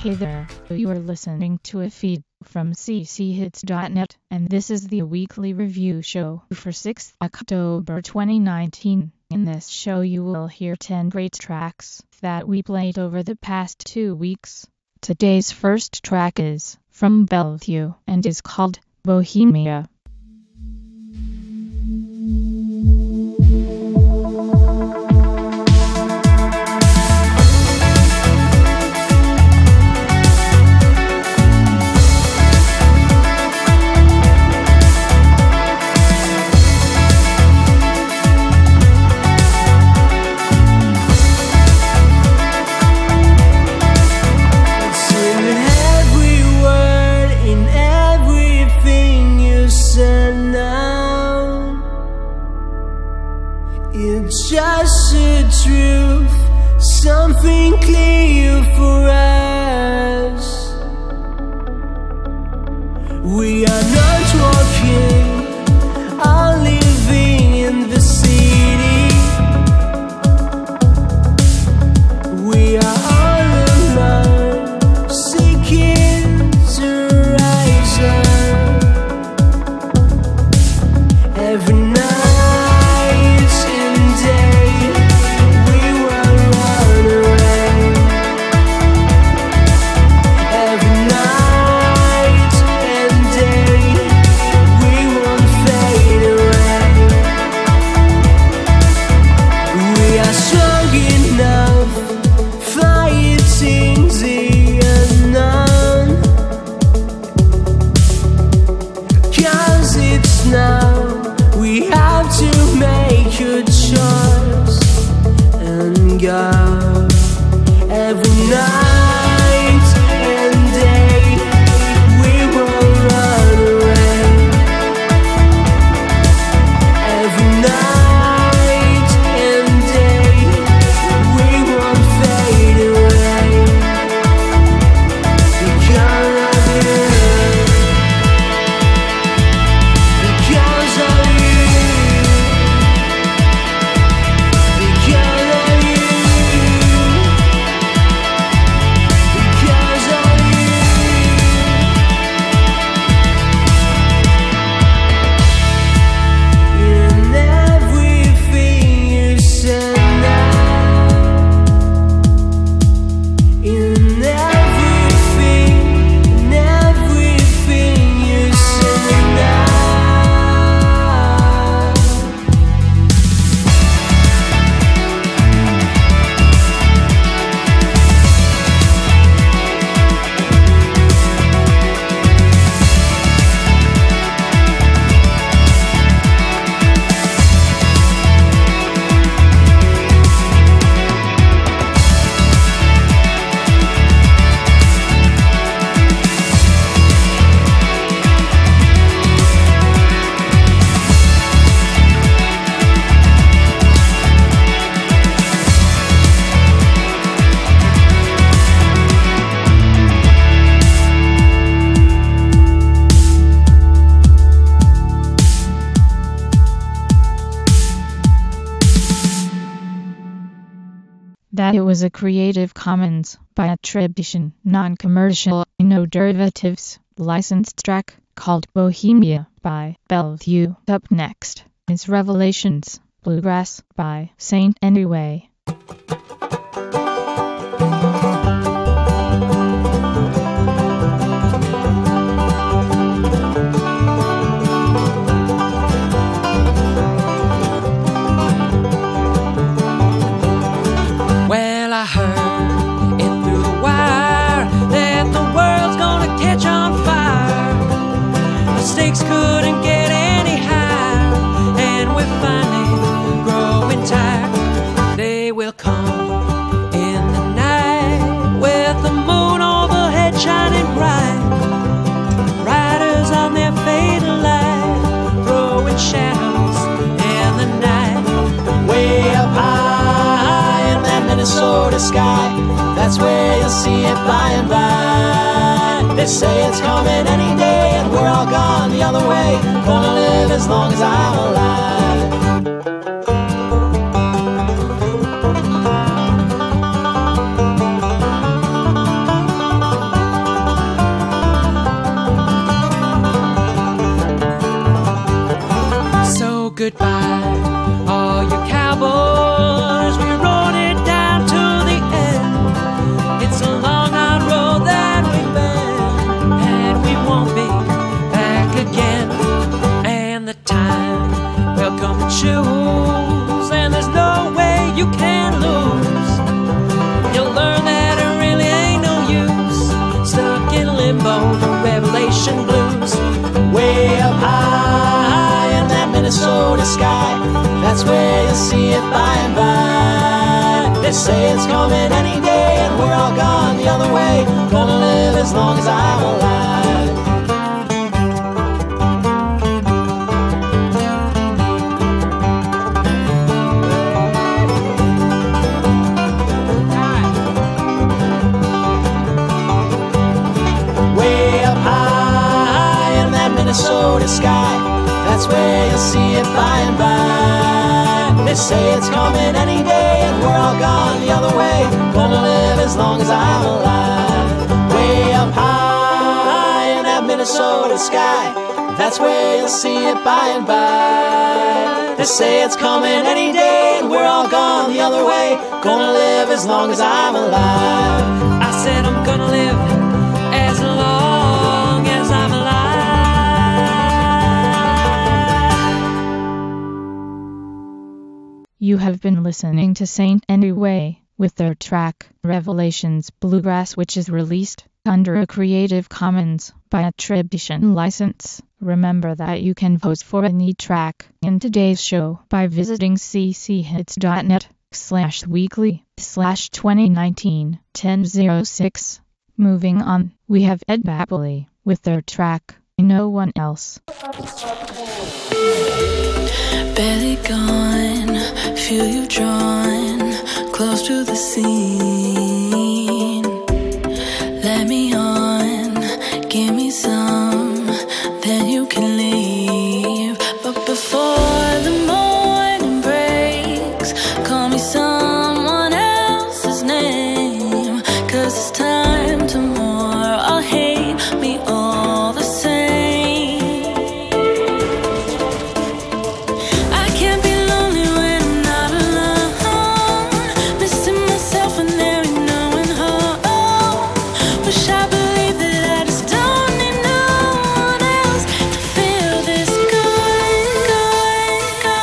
Hey there, you are listening to a feed from cchits.net, and this is the weekly review show for 6th October 2019. In this show you will hear 10 great tracks that we played over the past 2 weeks. Today's first track is from Bellevue and is called Bohemia. It's just the truth, something clear for us. We are not walking, are living in the city. We are all alone, seeking to rise up. Every night every night and day we will run away. Every night and day we will fade away because of you, because of you, because of you. That it was a Creative Commons by attribution, non-commercial, no derivatives, licensed track called Bohemia by Bellevue. Up next is Revelations, Bluegrass by Saint Anyway. Couldn't get any higher, and we're finally growing tired. They will come in the night with the moon overhead shining bright. Riders on their fatal light, throwing shadows in the night. Way up high in that Minnesota sky, that's where you'll see it by and by. They say it's coming any day, and we're all gone the other way. Gonna live as long as I'm alive. goodbye, all you cowboys. We rode it down to the end. It's a long hard road that we've been, and we won't be back again. And the time will come to choose, and there's no way you can lose. You'll learn that it really ain't no use, stuck in limbo, the Revelation blues. Way up high in that Minnesota sky, that's where you'll see it by and by. They say it's coming any day, and we're all gone the other way. Gonna live as long as I'm alive. Way up high in that Minnesota sky, that's where you'll see it by and by. They say it's coming any day, and we're all gone the other way. Gonna live as long as I'm alive. Way up high in that Minnesota sky, that's where you'll see it by and by. They say it's coming any day, and we're all gone the other way. Gonna live as long as I'm alive. I said I'm gonna live as long as I'm alive. You have been listening to Saint Anyway with their track Revelations Bluegrass, which is released under a Creative Commons by attribution license. Remember that you can vote for any track in today's show by visiting cchits.net/weekly/2019-1006. Moving on, we have Ed Bapley with their track No One Else. Barely gone, feel you drawn close to the scene. Let me on, give me some, then you can leave. But before the morning breaks, call me someone else's name. 'Cause it's time tomorrow, I'll hate me all the same. I can't be lonely when I'm not alone, missing myself when there ain't no one home. Wish I believed that I just don't need no one else to feel this good, good,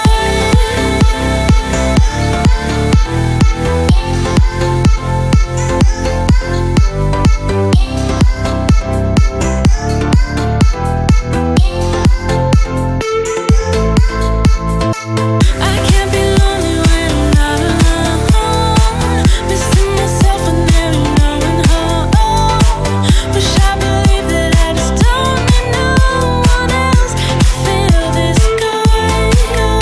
I can't be lonely when I'm not alone, missing myself when there ain't no one home. Wish I believed that I just don't need no one else to feel this good,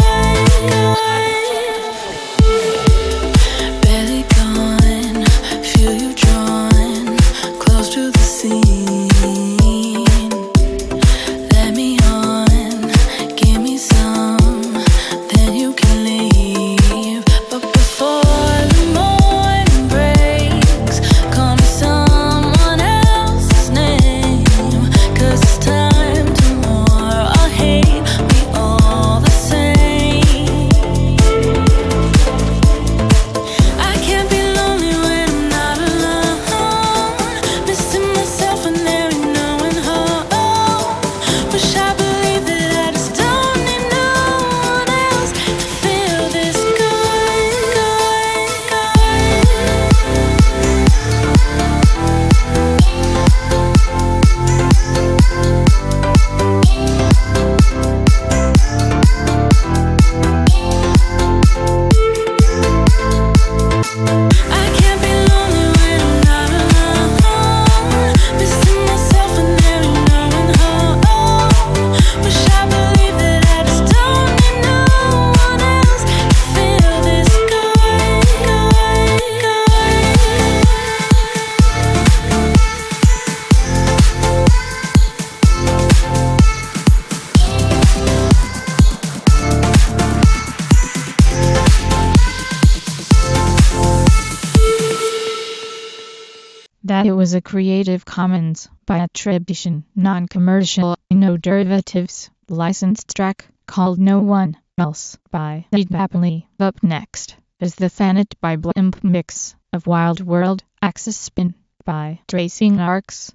good. Barely gone, feel you drawn close to the scene. Let me on, give me some, then you can leave. But before the morning breaks, call me someone else's name. 'Cause it's time tomorrow, I'll hate me all the same. I can't be lonely when I'm not alone, missing myself when there ain't no one home. Wish I believed that I just don't need no one else to feel this good, good, I can't be lonely when I'm not alone, missing myself when there ain't no one home. Wish I believed that I just don't need no one else to feel this good, good, That it was a Creative Commons by attribution, non-commercial, no derivatives, licensed track called No One Else by Eat Happily. Up next is the Thanet by Blimp mix of Wild World Axis Spin by Tracing Arcs.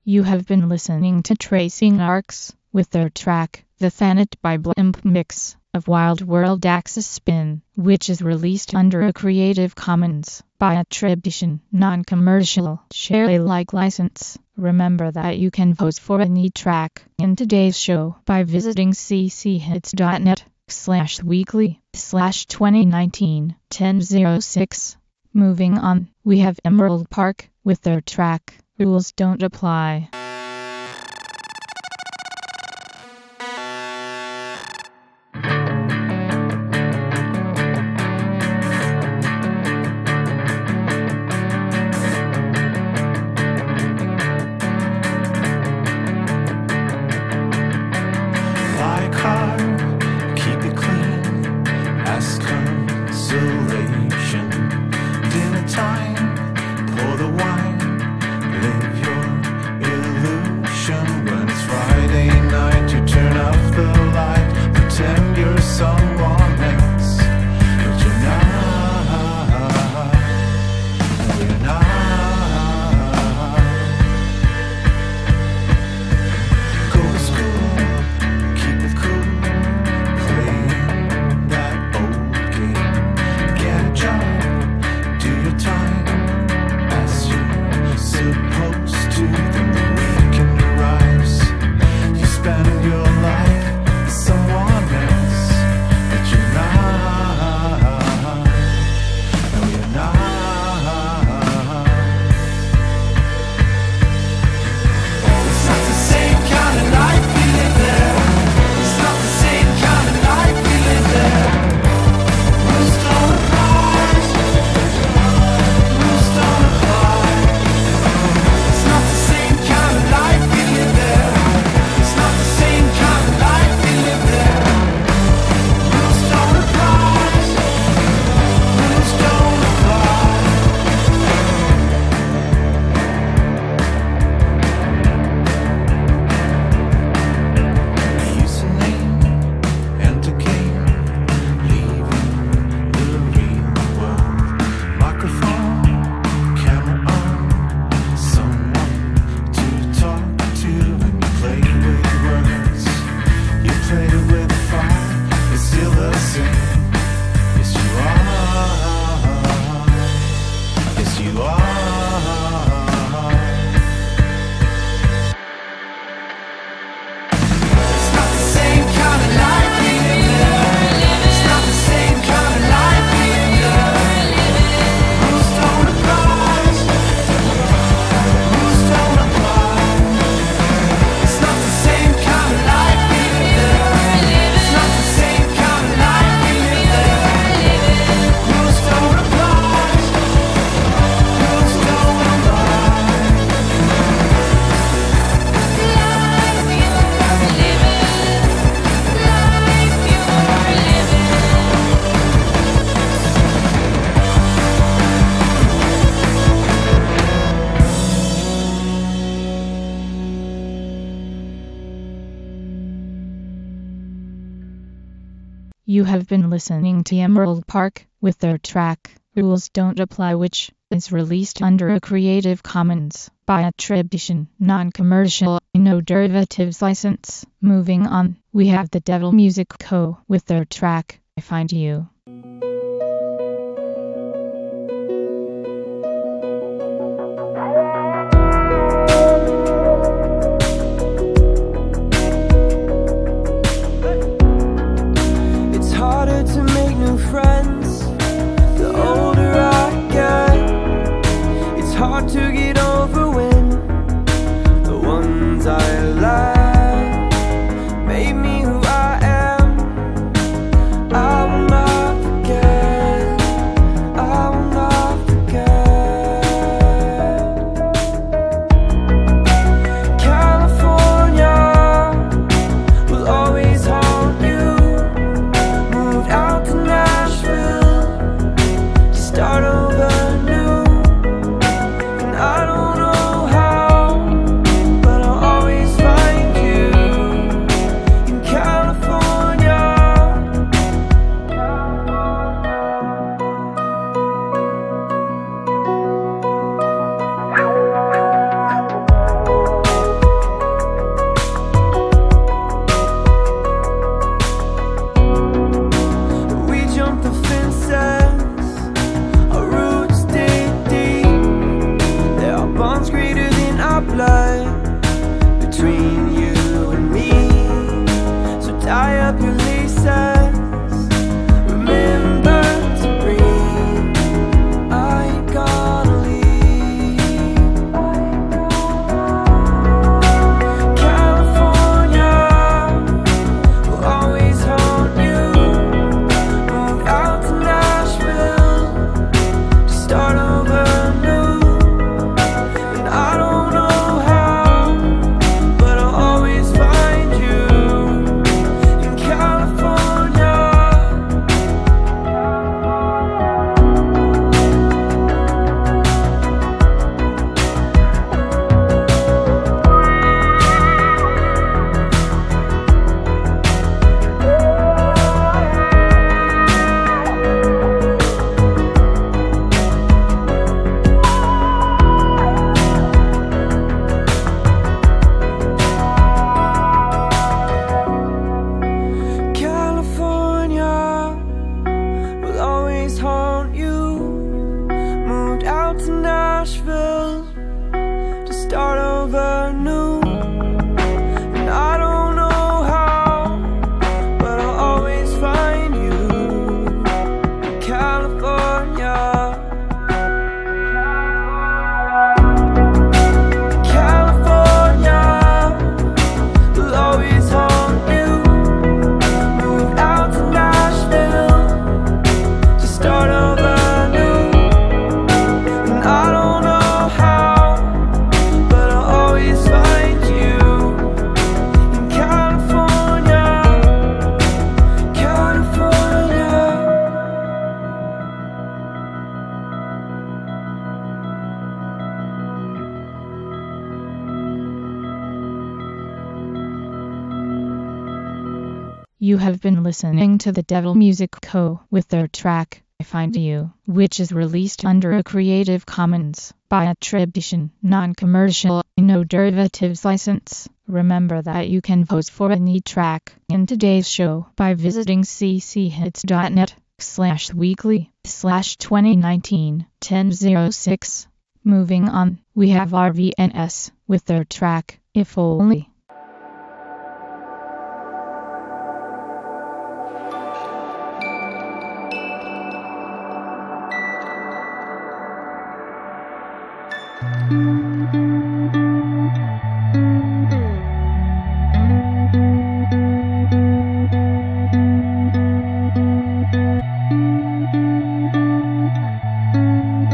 You have been listening to Tracing Arcs with their track, The Thanet by Blimp Mix of Wild World Axis Spin, which is released under a Creative Commons by attribution, non-commercial, share Alike license. Remember that you can vote for any track in today's show by visiting cchits.net/weekly/2019-1006. Moving on, we have Emerald Park with their track, Rules Don't Apply. You have been listening to Emerald Park with their track, Rules Don't Apply, which is released under a Creative Commons by attribution, non-commercial, no derivatives license. Moving on, we have the Devil Music Co. with their track, I Find You. To get over when the ones I love made me who I am. I will not forget. happily says, remember to breathe. I ain't gonna leave. California will always haunt you. Move out to Nashville to start over new. And I don't know how, but I'll always find you in California. California will always haunt you. Moved out to Nashville to start over new. And I don't know how, but I'll always find you in California. California will always haunt you. Moved out to Nashville to start over new. And I don't know how, but I'll always find you in California. California. You have been listening to the Devil Music Co. with their track, I Find You, which is released under a Creative Commons by attribution, non-commercial, no derivatives license. Remember that you can vote for any track in today's show by visiting cchits.net/weekly/2019-1006. Moving on, we have RVNS with their track, If Only.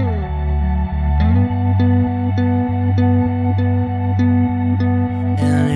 And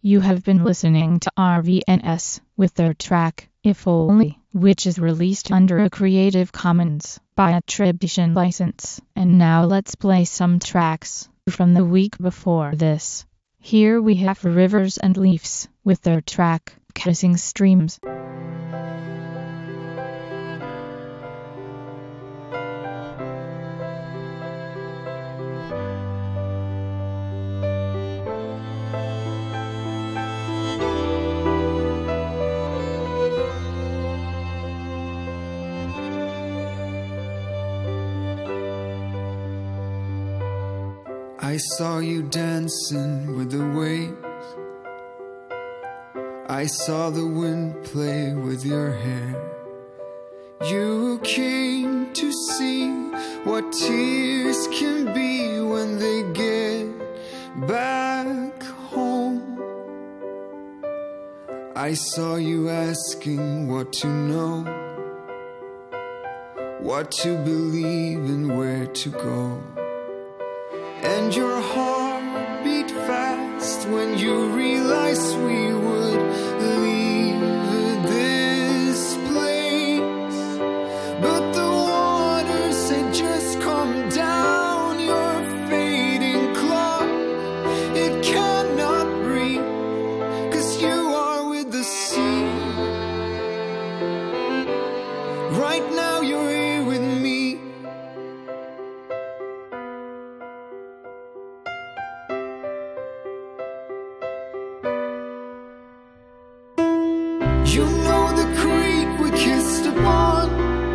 You have been listening to RVNS with their track, If Only, which is released under a Creative Commons by attribution license. And now let's play some tracks from the week before this. Here we have Rivers and Leafs with their track, Kissing Streams. I saw you dancing with the waves. I saw the wind play with your hair. You came to see what tears can be when they get back home. I saw you asking what to know, what to believe and where to go. And your heart beat fast when you realized we would leave this place. But the waters had just come down your fading clock. It cannot breathe, 'cause you are with the sea. Right now you're here with me. You know the creek we kissed upon,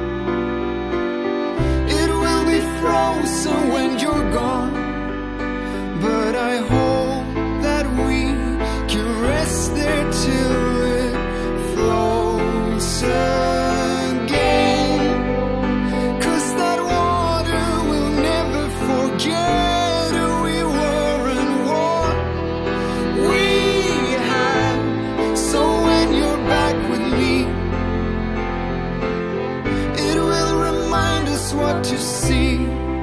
it will be frozen when you're gone. But I hope that we can rest there till it flows again. 'Cause that water will never forget who we were and what we had. So when you're back with me, it will remind us what to see.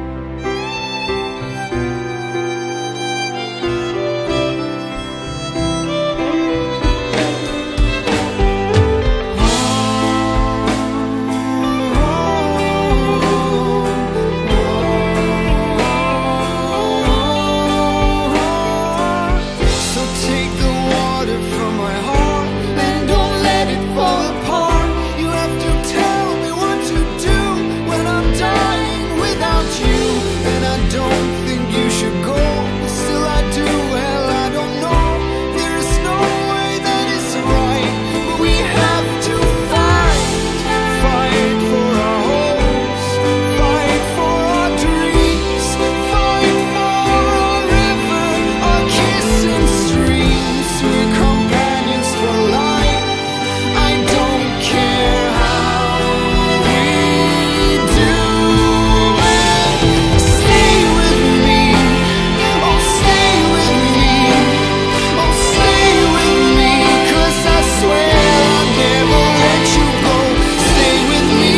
So take the water from my heart and don't let it fall apart. You have to tell me what to do when I'm dying without you. And I don't think you should go, but still I do. Well, I don't know, there is no way that is right, but we have to fight for our hopes, fight for our dreams, fight for our river, our kissing streams. We're companions for life, I don't care how we do it. Stay with me, oh stay with me, oh stay with me, 'cause I swear I'll never let you go. Stay with me.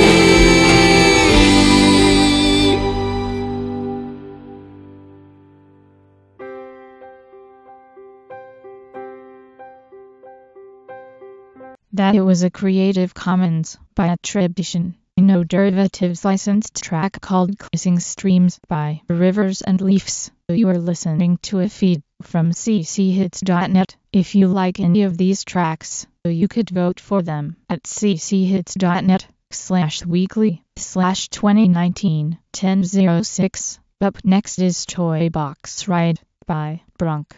That it was a Creative Commons by attribution, no derivatives licensed track called Kissing Streams by Rivers and Leafs. You are listening to a feed from cchits.net. If you like any of these tracks, you could vote for them at cchits.net/weekly/2019-1006. Up next is Toy Box Ride by Brunk.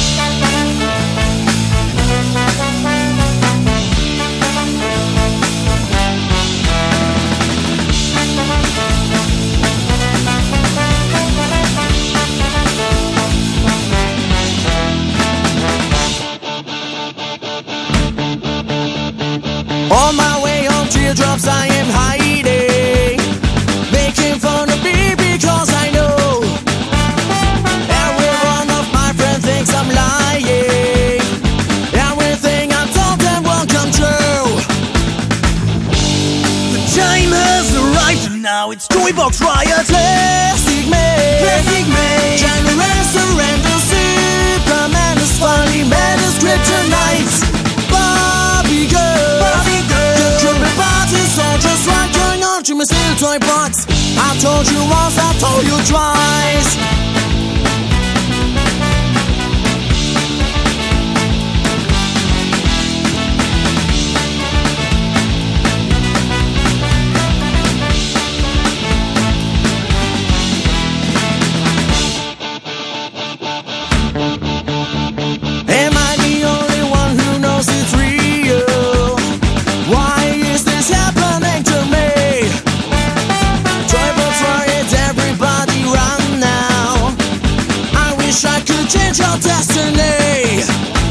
On my way home, teardrops I am hiding, making fun of me because I know every one of my friends thinks I'm lying. Everything I told them won't come true. The time has arrived and now it's Toy Box Riot. Classic me, trying to surrender. Superman is funny, man is toy box. I told you once, I told you twice. Am I the only one who knows it's real? Why is this happening to me? Toybox Riot, everybody run now. I wish I could change your destiny.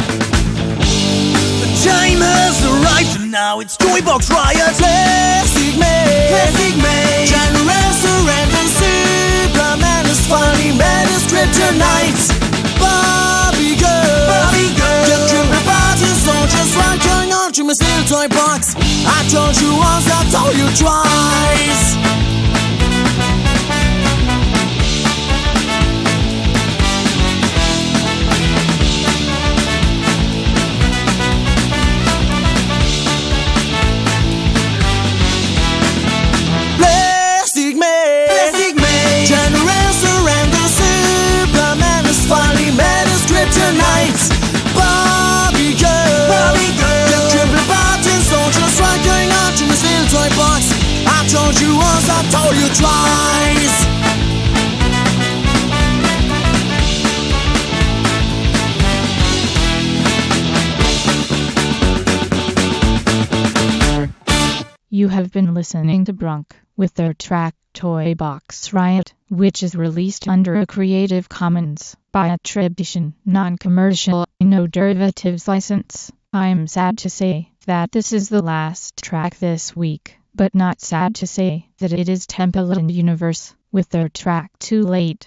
The time has arrived and now it's Toybox Riot. Plastic me, General surrender. Superman is funny, man is kryptonite. Barbie girl, get triple parties, soldiers run, going on to my little toy box. I told you once, I told you twice. Plastic me, General surrender. Superman is funny, man is kryptonite. Barbie girl, get triple parties, soldiers run, going on to my little toy box. I told you once, I told you twice. You have been listening to Brunk with their track Toybox Riot, which is released under a Creative Commons by attribution, non-commercial, no derivatives license. I'm sad to say that this is the last track this week, but not sad to say that it is Temple and Universe with their track Too Late.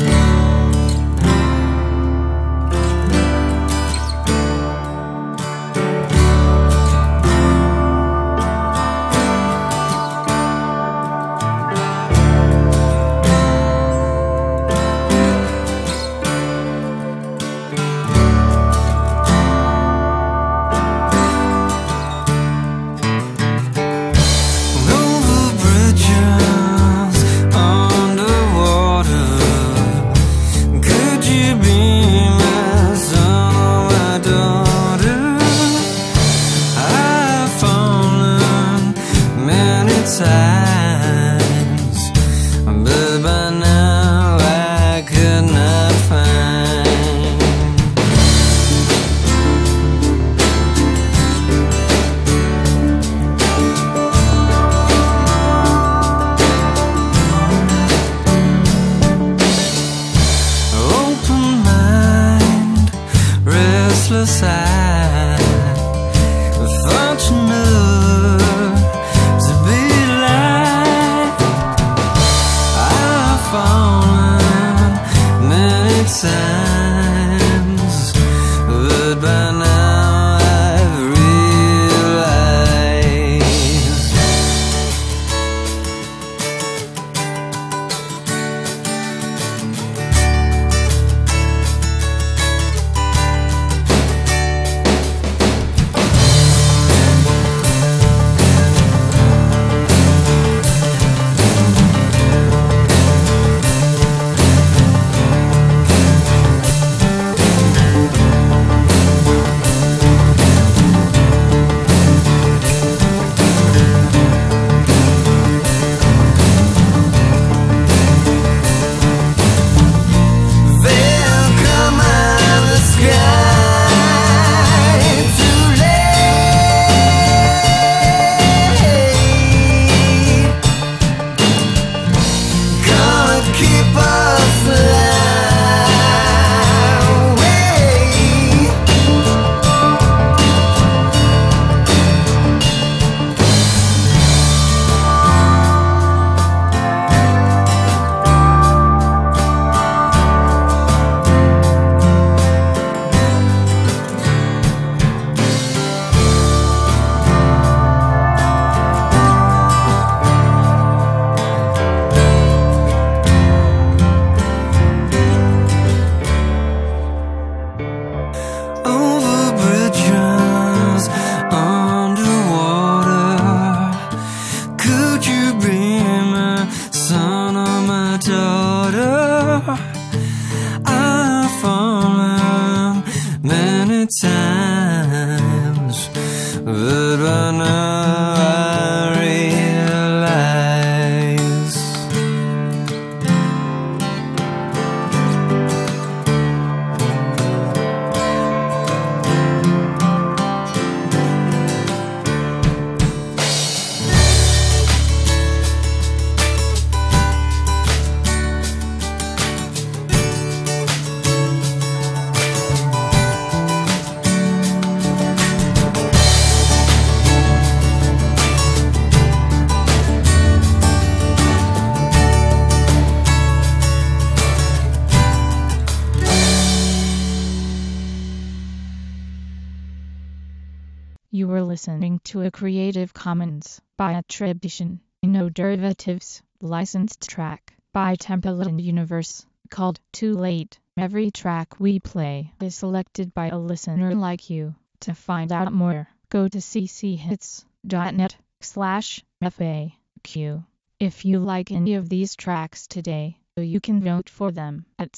Over bridges, underwater. Could you be my son or my daughter? I've fallen many times, but by now I could not find. Open mind, restless eye, fortunate to be alive. I've fallen many times, but by now I've realized. times, but by now I realize You were listening to a Creative Commons by attribution, no derivatives, licensed track by Temple Universe called Too Late. Every track we play is selected by a listener like you. To find out more, go to cchits.net/FAQ. If you like any of these tracks today, you can vote for them at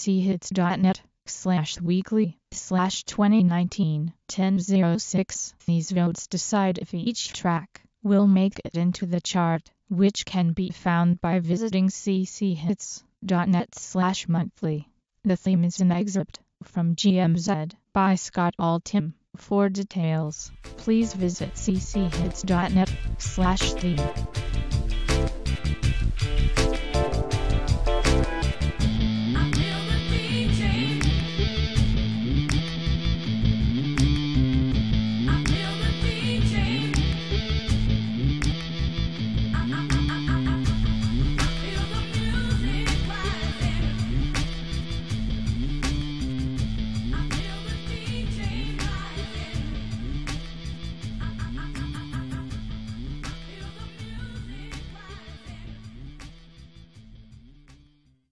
cchits.net/weekly/2019-1006. These votes decide if each track will make it into the chart, which can be found by visiting cchits.net/monthly. The theme is an excerpt from GMZ by Scott Altham. For details, please visit cchits.net/theme.